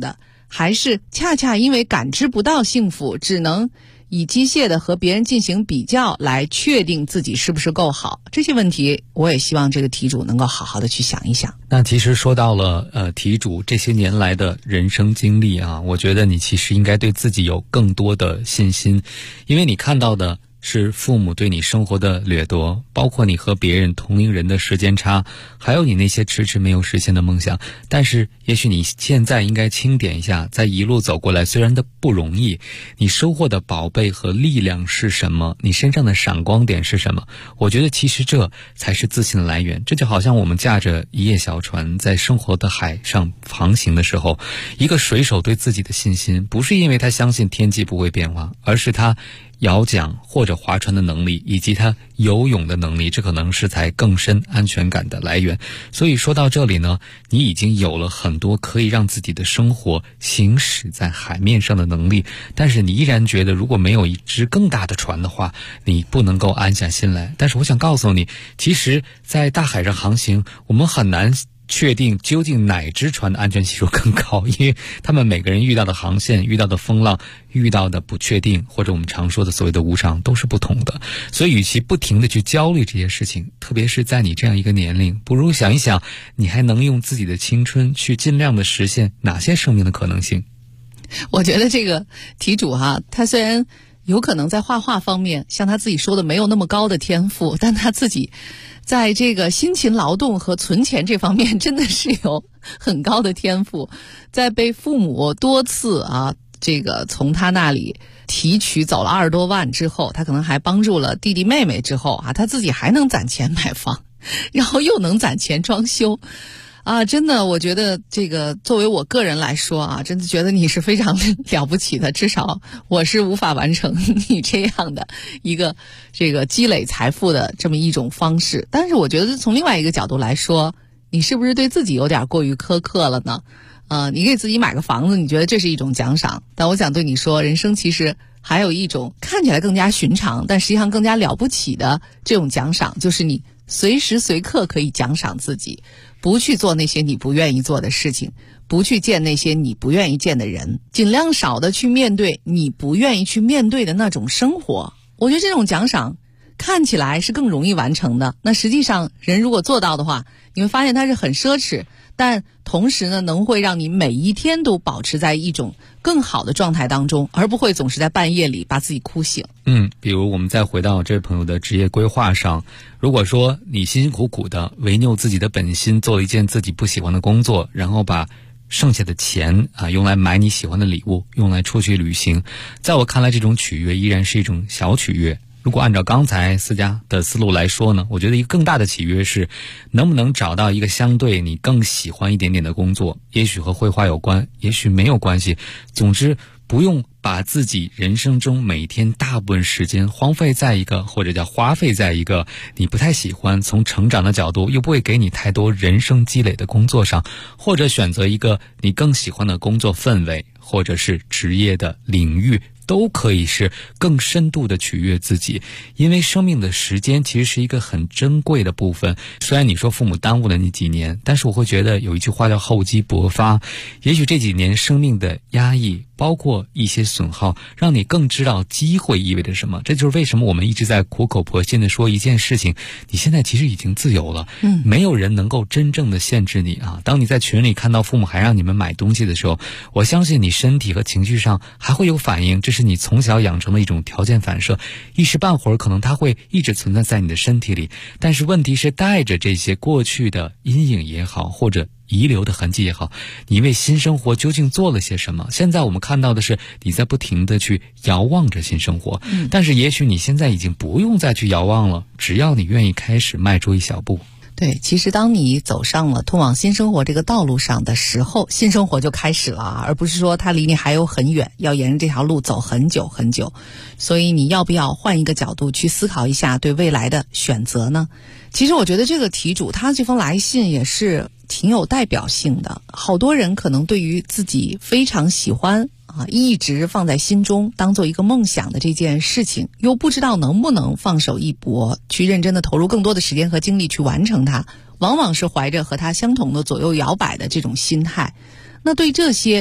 还是恰恰因为感知不到幸福，只能以机械的和别人进行比较来确定自己是不是够好？这些问题我也希望这个题主能够好好的去想一想。 那其实说到了题主这些年来的人生经历啊，我觉得你其实应该对自己有更多的信心，因为你看到的是父母对你生活的掠夺，包括你和别人同龄人的时间差，还有你那些迟迟没有实现的梦想。但是也许你现在应该清点一下，在一路走过来虽然的不容易，你收获的宝贝和力量是什么，你身上的闪光点是什么。我觉得其实这才是自信的来源。这就好像我们驾着一叶小船在生活的海上航行的时候，一个水手对自己的信心不是因为他相信天气不会变化，而是他摇桨或者划船的能力，以及他游泳的能力，这可能是才更深安全感的来源。所以说到这里呢，你已经有了很多可以让自己的生活行驶在海面上的能力，但是你依然觉得如果没有一只更大的船的话，你不能够安下心来。但是我想告诉你，其实在大海上航行，我们很难确定究竟哪只船的安全系数更高，因为他们每个人遇到的航线、遇到的风浪、遇到的不确定，或者我们常说的所谓的无常都是不同的。所以与其不停地去焦虑这些事情，特别是在你这样一个年龄，不如想一想你还能用自己的青春去尽量的实现哪些生命的可能性。 我觉得这个题主他虽然有可能在画画方面像他自己说的没有那么高的天赋，但他自己在这个辛勤劳动和存钱这方面真的是有很高的天赋。在被父母多次这个从他那里提取走了20多万之后，他可能还帮助了弟弟妹妹之后他自己还能攒钱买房，然后又能攒钱装修真的，我觉得这个作为我个人来说真的觉得你是非常了不起的，至少我是无法完成你这样的一个这个积累财富的这么一种方式。但是我觉得从另外一个角度来说，你是不是对自己有点过于苛刻了呢？你给自己买个房子，你觉得这是一种奖赏，但我想对你说，人生其实还有一种看起来更加寻常，但实际上更加了不起的这种奖赏，就是你随时随刻可以奖赏自己，不去做那些你不愿意做的事情，不去见那些你不愿意见的人，尽量少的去面对你不愿意去面对的那种生活。我觉得这种奖赏看起来是更容易完成的，那实际上人如果做到的话，你会发现它是很奢侈，但同时呢，能会让你每一天都保持在一种更好的状态当中，而不会总是在半夜里把自己哭醒。 比如我们再回到这位朋友的职业规划上，如果说你辛辛苦苦的违拗自己的本心，做了一件自己不喜欢的工作，然后把剩下的钱用来买你喜欢的礼物，用来出去旅行，在我看来这种取悦依然是一种小取悦。如果按照刚才思佳的思路来说呢，我觉得一个更大的契约是能不能找到一个相对你更喜欢一点点的工作，也许和绘画有关，也许没有关系，总之不用把自己人生中每天大部分时间荒废在一个，或者叫花费在一个你不太喜欢，从成长的角度又不会给你太多人生积累的工作上，或者选择一个你更喜欢的工作氛围，或者是职业的领域，都可以是更深度的取悦自己。因为生命的时间其实是一个很珍贵的部分，虽然你说父母耽误了你几年，但是我会觉得有一句话叫厚积薄发，也许这几年生命的压抑包括一些损耗，让你更知道机会意味着什么。这就是为什么我们一直在苦口婆心的说一件事情，你现在其实已经自由了，没有人能够真正的限制你当你在群里看到父母还让你们买东西的时候，我相信你身体和情绪上还会有反应，这是你从小养成的一种条件反射，一时半会儿可能它会一直存在在你的身体里，但是问题是带着这些过去的阴影也好，或者遗留的痕迹也好，你为新生活究竟做了些什么？现在我们看到的是你在不停地去遥望着新生活，但是也许你现在已经不用再去遥望了，只要你愿意开始迈出一小步。 对，其实当你走上了通往新生活这个道路上的时候，新生活就开始了而不是说它离你还有很远，要沿着这条路走很久很久。所以你要不要换一个角度去思考一下对未来的选择呢？其实我觉得这个题主他这封来信也是挺有代表性的，好多人可能对于自己非常喜欢一直放在心中当做一个梦想的这件事情，又不知道能不能放手一搏，去认真的投入更多的时间和精力去完成它，往往是怀着和他相同的左右摇摆的这种心态。那对这些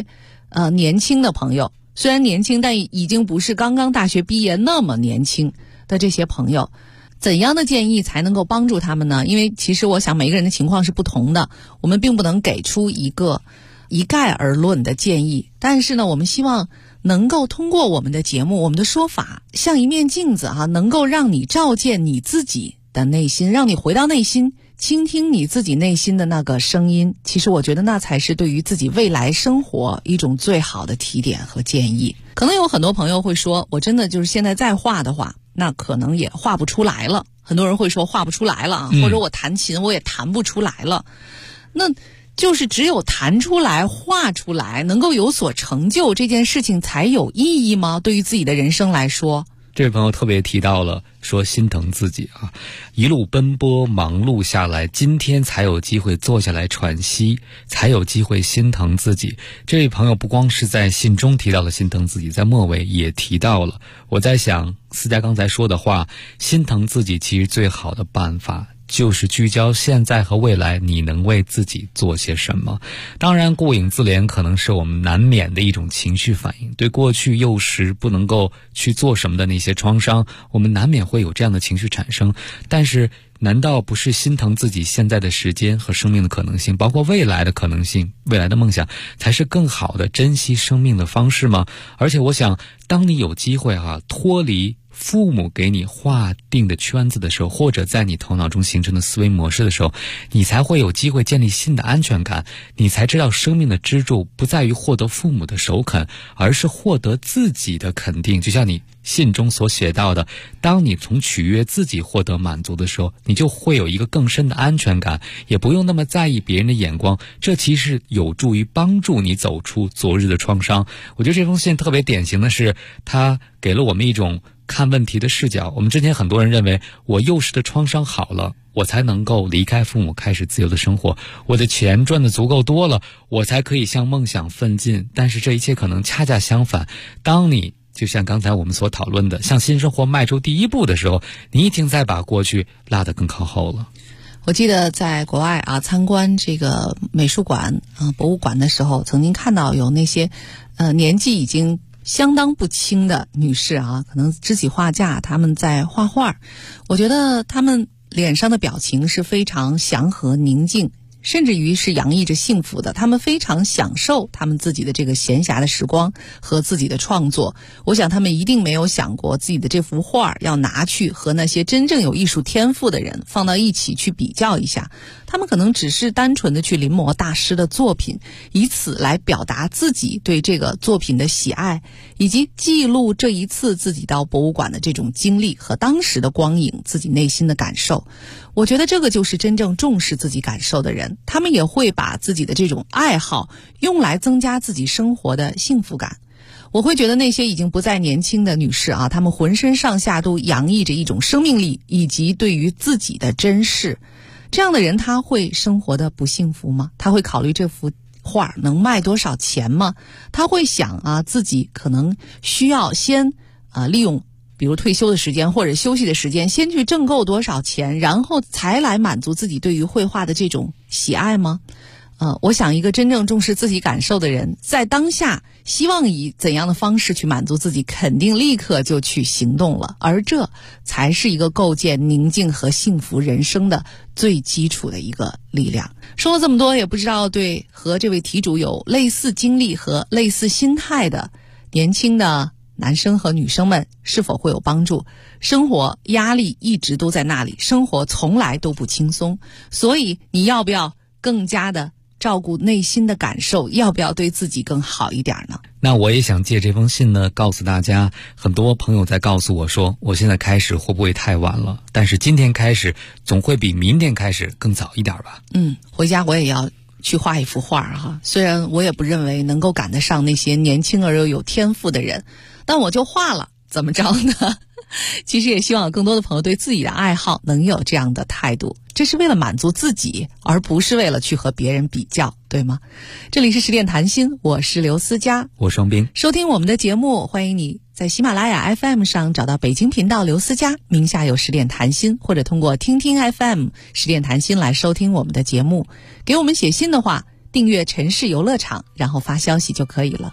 年轻的朋友，虽然年轻，但已经不是刚刚大学毕业那么年轻的这些朋友，怎样的建议才能够帮助他们呢？因为其实我想每个人的情况是不同的，我们并不能给出一个一概而论的建议，但是呢，我们希望能够通过我们的节目，我们的说法像一面镜子能够让你照见你自己的内心，让你回到内心，倾听你自己内心的那个声音。其实我觉得那才是对于自己未来生活一种最好的提点和建议。可能有很多朋友会说，我真的就是现在再画的话，那可能也画不出来了。很多人会说画不出来了，或者我弹琴我也弹不出来了。那就是只有弹出来、画出来，能够有所成就，这件事情才有意义吗？对于自己的人生来说， 这位朋友特别提到了说心疼自己一路奔波忙碌下来，今天才有机会坐下来喘息，才有机会心疼自己。这位朋友不光是在信中提到了心疼自己，在末尾也提到了。我在想思佳刚才说的话，心疼自己其实最好的办法就是聚焦现在和未来，你能为自己做些什么。当然顾影自怜可能是我们难免的一种情绪反应，对过去幼时不能够去做什么的那些创伤，我们难免会有这样的情绪产生。但是难道不是心疼自己现在的时间和生命的可能性，包括未来的可能性，未来的梦想，才是更好的珍惜生命的方式吗？而且我想当你有机会脱离父母给你划定的圈子的时候，或者在你头脑中形成的思维模式的时候，你才会有机会建立新的安全感，你才知道生命的支柱不在于获得父母的首肯，而是获得自己的肯定。就像你信中所写到的，当你从取悦自己获得满足的时候，你就会有一个更深的安全感，也不用那么在意别人的眼光，这其实有助于帮助你走出昨日的创伤。我觉得这封信特别典型的是，它给了我们一种看问题的视角。我们之前很多人认为，我幼时的创伤好了，我才能够离开父母开始自由的生活，我的钱赚得足够多了，我才可以向梦想奋进。但是这一切可能恰恰相反，当你就像刚才我们所讨论的，向新生活迈出第一步的时候，你已经在把过去拉得更靠后了。 我记得在国外参观这个美术馆博物馆的时候，曾经看到有那些年纪已经相当不轻的女士可能支起画架，她们在画画。我觉得她们脸上的表情是非常祥和宁静，甚至于是洋溢着幸福的。他们非常享受他们自己的这个闲暇的时光和自己的创作。我想他们一定没有想过自己的这幅画要拿去和那些真正有艺术天赋的人放到一起去比较一下，他们可能只是单纯的去临摹大师的作品，以此来表达自己对这个作品的喜爱，以及记录这一次自己到博物馆的这种经历和当时的光影，自己内心的感受。我觉得这个就是真正重视自己感受的人，他们也会把自己的这种爱好用来增加自己生活的幸福感。我会觉得那些已经不再年轻的女士她们浑身上下都洋溢着一种生命力以及对于自己的珍视。这样的人他会生活的不幸福吗？他会考虑这幅画能卖多少钱吗？他会想自己可能需要先利用比如退休的时间或者休息的时间，先去挣够多少钱，然后才来满足自己对于绘画的这种喜爱吗？我想一个真正重视自己感受的人，在当下希望以怎样的方式去满足自己，肯定立刻就去行动了，而这才是一个构建宁静和幸福人生的最基础的一个力量。说了这么多，也不知道对和这位题主有类似经历和类似心态的年轻的男生和女生们是否会有帮助。生活压力一直都在那里，生活从来都不轻松，所以你要不要更加的照顾内心的感受，要不要对自己更好一点呢？ 那我也想借这封信呢，告诉大家，很多朋友在告诉我说，我现在开始会不会太晚了？但是今天开始总会比明天开始更早一点吧。 回家我也要去画一幅画虽然我也不认为能够赶得上那些年轻而又有天赋的人，但我就画了，怎么着呢？其实也希望更多的朋友对自己的爱好能有这样的态度，这是为了满足自己，而不是为了去和别人比较，对吗？这里是十点谈心，我是刘思佳， 我是双冰。 收听我们的节目，欢迎你在喜马拉雅 FM 上找到北京频道刘思佳，名下有十点谈心，或者通过听听 FM 十点谈心来收听我们的节目。给我们写信的话，订阅城市游乐场，然后发消息就可以了。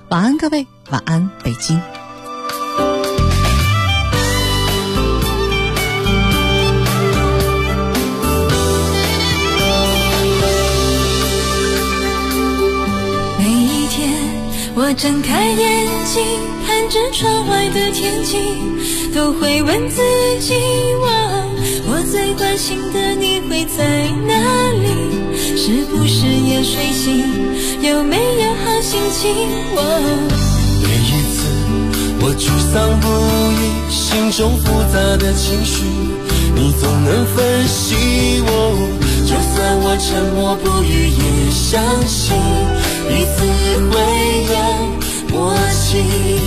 晚安各位，晚安北京。 我睁开眼睛，看着窗外的天气，都会问自己，我最关心的你会在哪里？是不是也睡醒？有没有好心情？ 每一次我沮丧不已，心中复杂的情绪，你总能分析我。就算我沉默不语，也相信彼此会有默契。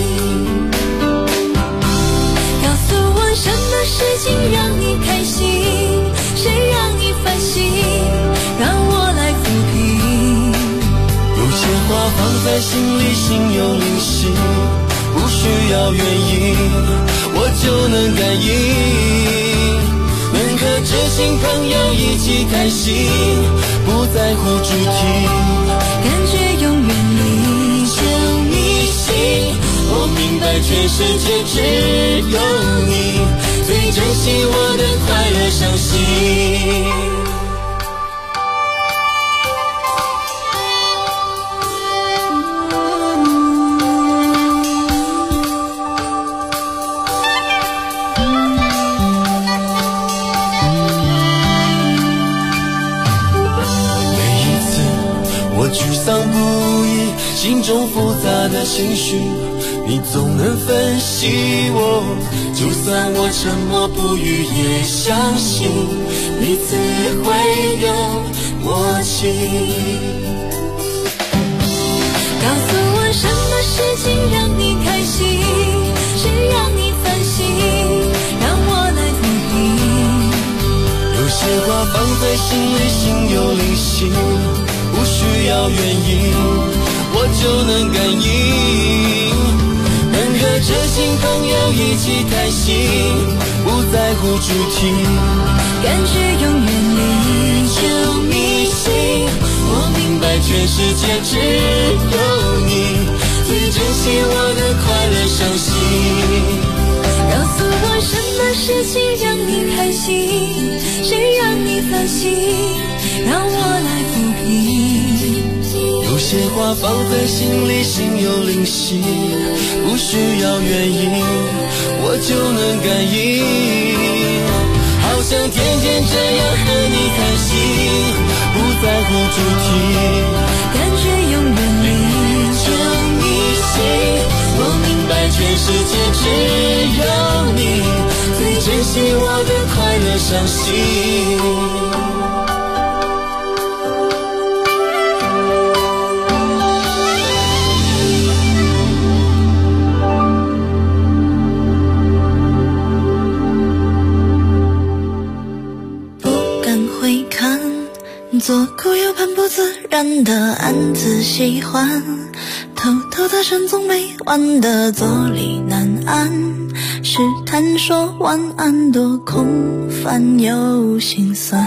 告诉我什么事情让你开心，谁让你烦心，让我来抚平。 有些话放在心里，心有灵犀，不需要原因，我就能感应。能和知心朋友一起开心，不在乎主题， 感觉永远离就迷信。我明白全世界只有你最珍惜我的快乐伤心。沮丧不已，心中复杂的情绪，你总能分析我。就算我沉默不语，也相信彼此会有默契。 告诉我什么事情让你开心，谁让你烦心，让我来抚平。 有些话放在心里，心有灵犀，不需要原因，我就能感应。能和知心朋友一起开心，不在乎主题， 感觉永远离就迷信。我明白全世界只有你最珍惜我的快乐伤心。 告诉我什么事情让你开心，谁让你烦心，让我来抚平。 有些话放在心里，心有灵犀，不需要原因，我就能感应。好想天天这样和你开心，不在乎主题， 感觉永远离就迷信。我明白全世界只有你最珍惜我的快乐伤心。 左顾右盼不自然的暗自喜欢，偷偷的神总没完的坐立难安，试探说晚安多空泛又心酸，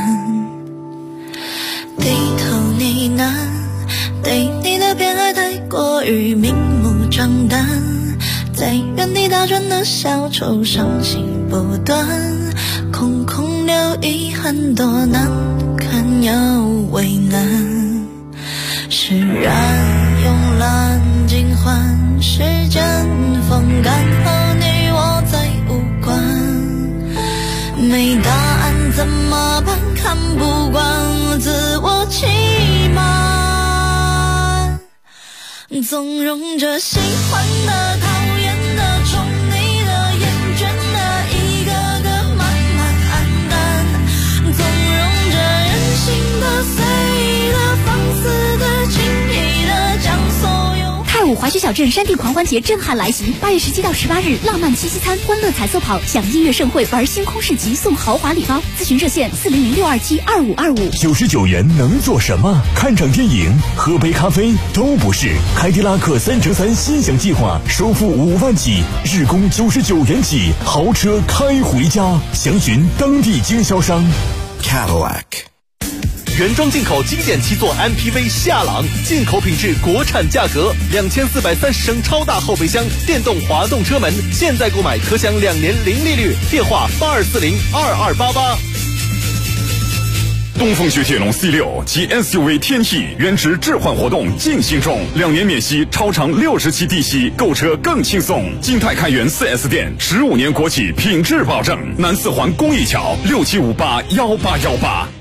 低头呢喃，对你的偏爱太过于明目张胆，在原地打转的小丑伤心不断，空空留遗憾多难看又为难，释然慵懒尽欢，时间风干和你我再无关，没答案怎么办？看不惯自我欺瞒，纵容着喜欢的讨厌的宠你的厌倦的一个个慢慢黯淡，纵容着任性的随的放肆的轻易的将所有。 太武滑雪小镇山地狂欢节震撼来袭，8月17到18日，浪漫七夕餐、欢乐彩色跑，享音乐盛会，玩星空市集，送豪华礼包。咨询热线400-627-2525。 99元能做什么？看场电影、喝杯咖啡都不是。凯迪拉克3乘3心享计划，首付5万起，日供99元起，豪车开回家。详询当地经销商。 Cadillac。 原装进口经典7座 MPV 夏朗，进口品质，国产价格，2430升超大后备箱，电动滑动车门，现在购买可享2年零利率。电话82402288。 东风雪铁龙 C6 及 SUV 天翼原值置换活动进行中，2年免息，超长60期低息，购车更轻松。金泰开元 4S 店，15年国企品质保证。南四环公益桥67581818。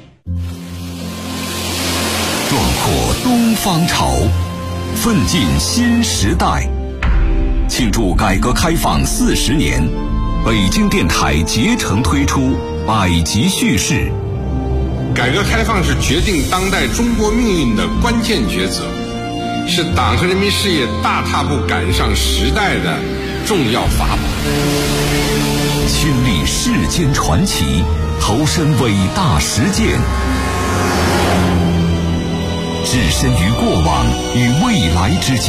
壮阔东方潮，奋进新时代。庆祝改革开放40年，北京电台竭诚推出百集叙事。 改革开放是决定当代中国命运的关键抉择，是党和人民事业大踏步赶上时代的重要法宝。 亲历世间传奇，投身伟大实践，置身于过往与未来之间。